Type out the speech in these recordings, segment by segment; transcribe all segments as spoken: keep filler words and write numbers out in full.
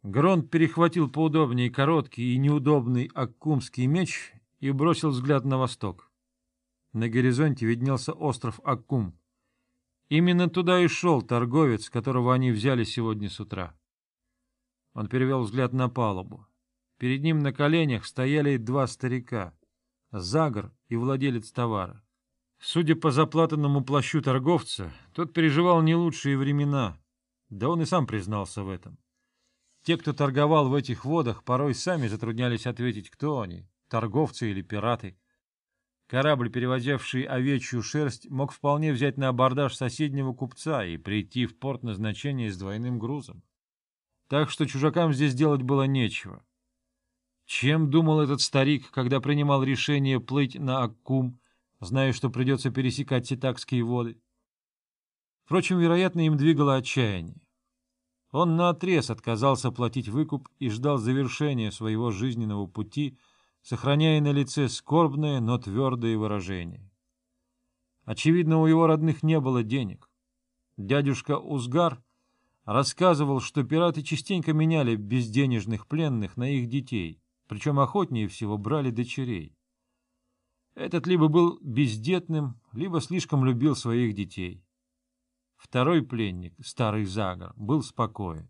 Грон перехватил поудобнее короткий и неудобный аккумский меч и бросил взгляд на восток. На горизонте виднелся остров Аккум. Именно туда и шел торговец, которого они взяли сегодня с утра. Он перевел взгляд на палубу. Перед ним на коленях стояли два старика — Загр и владелец товара. Судя по заплатанному плащу торговца, тот переживал не лучшие времена, да он и сам признался в этом. Те, кто торговал в этих водах, порой сами затруднялись ответить, кто они — торговцы или пираты. Корабль, перевозивший овечью шерсть, мог вполне взять на абордаж соседнего купца и прийти в порт назначения с двойным грузом. Так что чужакам здесь делать было нечего. Чем думал этот старик, когда принимал решение плыть на Аккум, зная, что придется пересекать Ситакские воды? Впрочем, вероятно, им двигало отчаяние. Он наотрез отказался платить выкуп и ждал завершения своего жизненного пути, сохраняя на лице скорбное, но твердое выражение. Очевидно, у его родных не было денег. Дядюшка Узгар рассказывал, что пираты частенько меняли безденежных пленных на их детей, причем охотнее всего брали дочерей. Этот либо был бездетным, либо слишком любил своих детей. Второй пленник, старый Загр, был спокоен.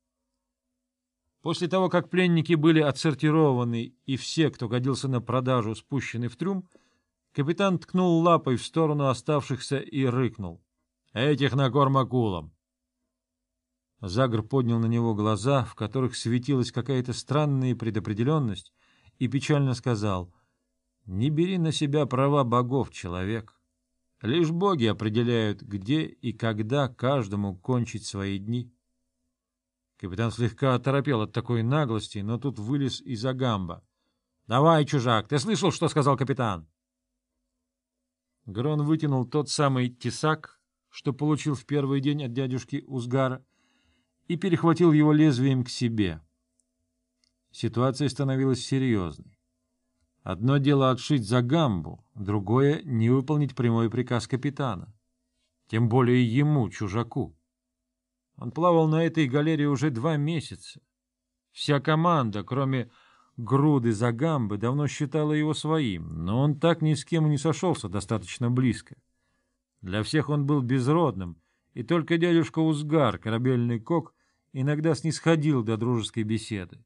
После того, как пленники были отсортированы и все, кто годился на продажу, спущены в трюм, капитан ткнул лапой в сторону оставшихся и рыкнул: «Этих на корм акулам!» Загр поднял на него глаза, в которых светилась какая-то странная предопределенность, и печально сказал: «Не бери на себя права богов, человек. Лишь боги определяют, где и когда каждому кончить свои дни». Капитан слегка оторопел от такой наглости, но тут вылез из Агамба. «Давай, чужак, ты слышал, что сказал капитан?» Грон вытянул тот самый тесак, что получил в первый день от дядюшки Узгара, и перехватил его лезвием к себе. Ситуация становилась серьезной. Одно дело отшить Загамбу, другое — не выполнить прямой приказ капитана. Тем более ему, чужаку. Он плавал на этой галере уже два месяца. Вся команда, кроме груды Загамбы, давно считала его своим, но он так ни с кем и не сошелся достаточно близко. Для всех он был безродным, и только дядюшка Узгар, корабельный кок, иногда снисходил до дружеской беседы.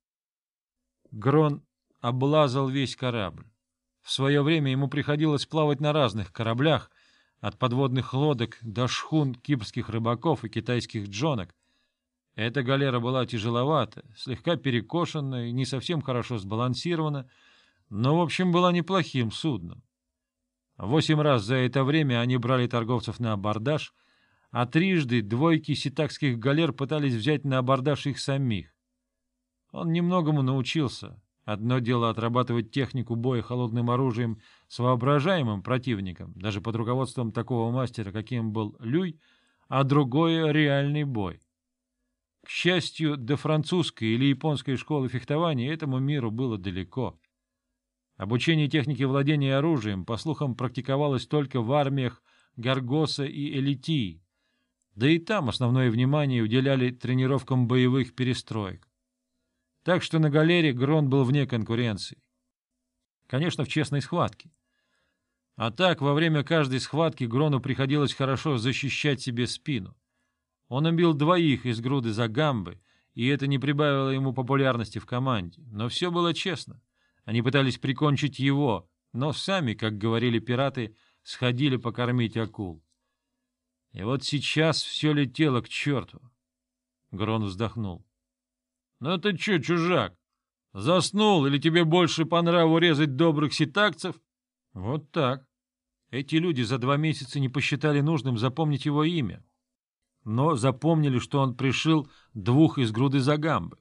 Грон облазал весь корабль. В свое время ему приходилось плавать на разных кораблях, от подводных лодок до шхун кипрских рыбаков и китайских джонок. Эта галера была тяжеловата, слегка перекошена и не совсем хорошо сбалансирована, но, в общем, была неплохим судном. Восемь раз за это время они брали торговцев на абордаж, а трижды двойки ситакских галер пытались взять на абордаж их самих. Он немногому научился. Одно дело отрабатывать технику боя холодным оружием с воображаемым противником, даже под руководством такого мастера, каким был Люй, а другое — реальный бой. К счастью, до французской или японской школы фехтования этому миру было далеко. Обучение технике владения оружием, по слухам, практиковалось только в армиях Гаргоса и Элитии, да и там основное внимание уделяли тренировкам боевых перестроек. Так что на галере Грон был вне конкуренции. Конечно, в честной схватке. А так, во время каждой схватки Грону приходилось хорошо защищать себе спину. Он убил двоих из груды Загамбы, и это не прибавило ему популярности в команде. Но все было честно. Они пытались прикончить его, но сами, как говорили пираты, сходили покормить акул. И вот сейчас все летело к черту. Грон вздохнул. — Ну ты че, чужак, заснул или тебе больше по нраву резать добрых ситакцев? Вот так. Эти люди за два месяца не посчитали нужным запомнить его имя, но запомнили, что он пришил двух из груды Загамбы.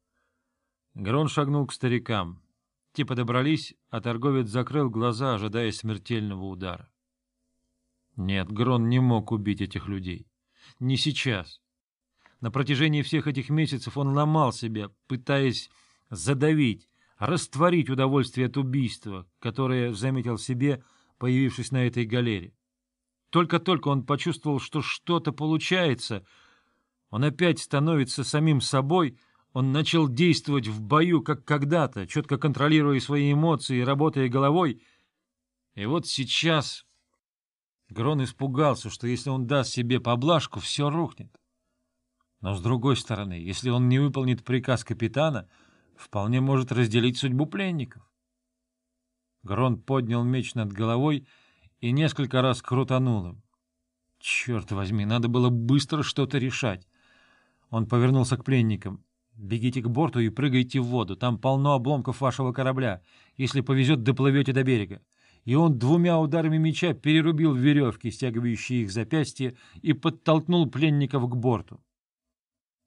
Грон шагнул к старикам. Те подобрались, а торговец закрыл глаза, ожидая смертельного удара. Нет, Грон не мог убить этих людей. Не сейчас. На протяжении всех этих месяцев он ломал себя, пытаясь задавить, растворить удовольствие от убийства, которое заметил в себе, появившись на этой галере. Только-только он почувствовал, что что-то получается, он опять становится самим собой, Он начал действовать в бою, как когда-то, четко контролируя свои эмоции и работая головой. И вот сейчас Грон испугался, что если он даст себе поблажку, все рухнет. Но, с другой стороны, если он не выполнит приказ капитана, вполне может разделить судьбу пленников. Грон поднял меч над головой и несколько раз крутанул им. Черт возьми, надо было быстро что-то решать. Он повернулся к пленникам. «Бегите к борту и прыгайте в воду. Там полно обломков вашего корабля. Если повезет, доплывете до берега». И он двумя ударами меча перерубил веревки, стягивающие их запястья, и подтолкнул пленников к борту.